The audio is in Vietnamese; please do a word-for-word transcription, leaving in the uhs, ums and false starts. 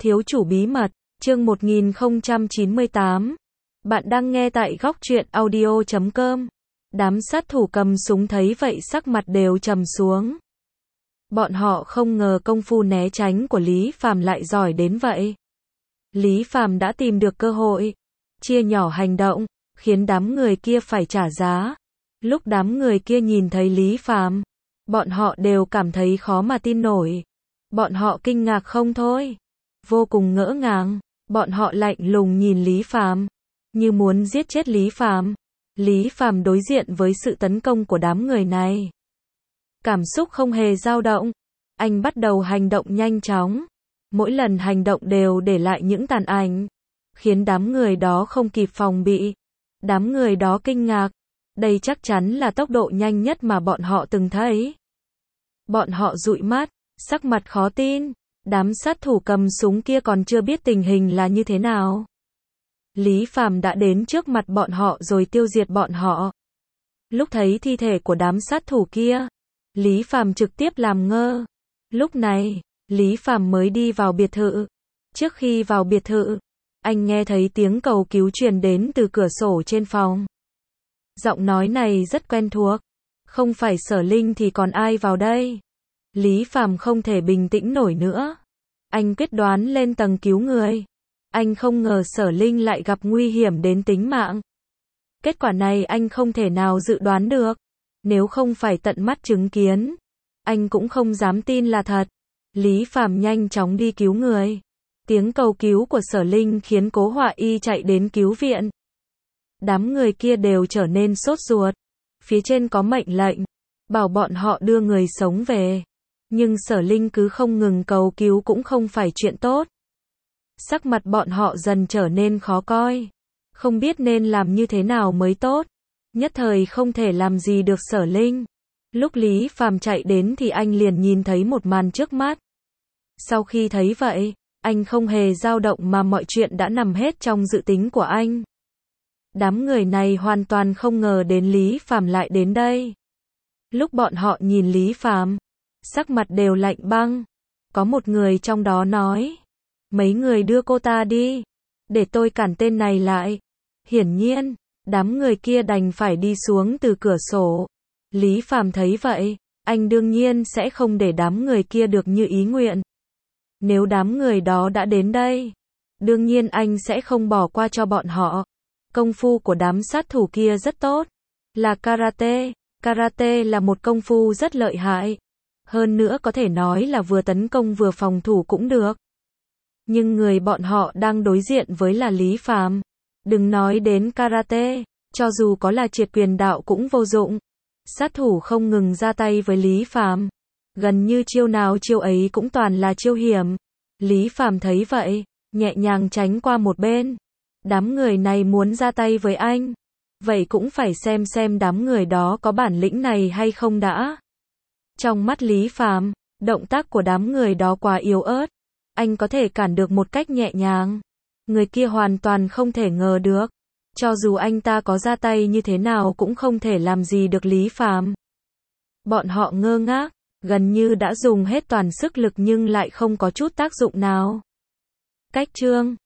Thiếu chủ bí mật, chương một nghìn không trăm chín mươi tám. Bạn đang nghe tại góc truyện audio chấm com. Đám sát thủ cầm súng thấy vậy sắc mặt đều trầm xuống. Bọn họ không ngờ công phu né tránh của Lý Phàm lại giỏi đến vậy. Lý Phàm đã tìm được cơ hội, chia nhỏ hành động, khiến đám người kia phải trả giá. Lúc đám người kia nhìn thấy Lý Phàm, bọn họ đều cảm thấy khó mà tin nổi. Bọn họ kinh ngạc không thôi, vô cùng ngỡ ngàng, bọn họ lạnh lùng nhìn Lý Phàm, như muốn giết chết Lý Phàm. Lý Phàm đối diện với sự tấn công của đám người này, cảm xúc không hề dao động, anh bắt đầu hành động nhanh chóng, mỗi lần hành động đều để lại những tàn ảnh, khiến đám người đó không kịp phòng bị. Đám người đó kinh ngạc, đây chắc chắn là tốc độ nhanh nhất mà bọn họ từng thấy. Bọn họ dụi mắt, sắc mặt khó tin, đám sát thủ cầm súng kia còn chưa biết tình hình là như thế nào. Lý Phàm đã đến trước mặt bọn họ rồi tiêu diệt bọn họ. Lúc thấy thi thể của đám sát thủ kia, Lý Phàm trực tiếp làm ngơ. Lúc này, Lý Phàm mới đi vào biệt thự. Trước khi vào biệt thự, anh nghe thấy tiếng cầu cứu truyền đến từ cửa sổ trên phòng. Giọng nói này rất quen thuộc, không phải Sở Linh thì còn ai vào đây? Lý Phàm không thể bình tĩnh nổi nữa. Anh quyết đoán lên tầng cứu người. Anh không ngờ Sở Linh lại gặp nguy hiểm đến tính mạng. Kết quả này anh không thể nào dự đoán được. Nếu không phải tận mắt chứng kiến, anh cũng không dám tin là thật. Lý Phàm nhanh chóng đi cứu người. Tiếng cầu cứu của Sở Linh khiến Cố Họa Y chạy đến cứu viện. Đám người kia đều trở nên sốt ruột. Phía trên có mệnh lệnh, bảo bọn họ đưa người sống về. Nhưng Sở Linh cứ không ngừng cầu cứu cũng không phải chuyện tốt. Sắc mặt bọn họ dần trở nên khó coi. Không biết nên làm như thế nào mới tốt. Nhất thời không thể làm gì được Sở Linh. Lúc Lý Phàm chạy đến thì anh liền nhìn thấy một màn trước mắt. Sau khi thấy vậy, anh không hề dao động mà mọi chuyện đã nằm hết trong dự tính của anh. Đám người này hoàn toàn không ngờ đến Lý Phàm lại đến đây. Lúc bọn họ nhìn Lý Phàm, sắc mặt đều lạnh băng. Có một người trong đó nói, mấy người đưa cô ta đi, để tôi cản tên này lại. Hiển nhiên, đám người kia đành phải đi xuống từ cửa sổ. Lý Phàm thấy vậy, anh đương nhiên sẽ không để đám người kia được như ý nguyện. Nếu đám người đó đã đến đây, đương nhiên anh sẽ không bỏ qua cho bọn họ. Công phu của đám sát thủ kia rất tốt, là karate. Karate là một công phu rất lợi hại. Hơn nữa có thể nói là vừa tấn công vừa phòng thủ cũng được. Nhưng người bọn họ đang đối diện với là Lý Phàm. Đừng nói đến karate, cho dù có là triệt quyền đạo cũng vô dụng. Sát thủ không ngừng ra tay với Lý Phàm. Gần như chiêu nào chiêu ấy cũng toàn là chiêu hiểm. Lý Phàm thấy vậy, nhẹ nhàng tránh qua một bên. Đám người này muốn ra tay với anh, vậy cũng phải xem xem đám người đó có bản lĩnh này hay không đã. Trong mắt Lý Phàm, động tác của đám người đó quá yếu ớt. Anh có thể cản được một cách nhẹ nhàng. Người kia hoàn toàn không thể ngờ được. Cho dù anh ta có ra tay như thế nào cũng không thể làm gì được Lý Phàm. Bọn họ ngơ ngác, gần như đã dùng hết toàn sức lực nhưng lại không có chút tác dụng nào. Cách chương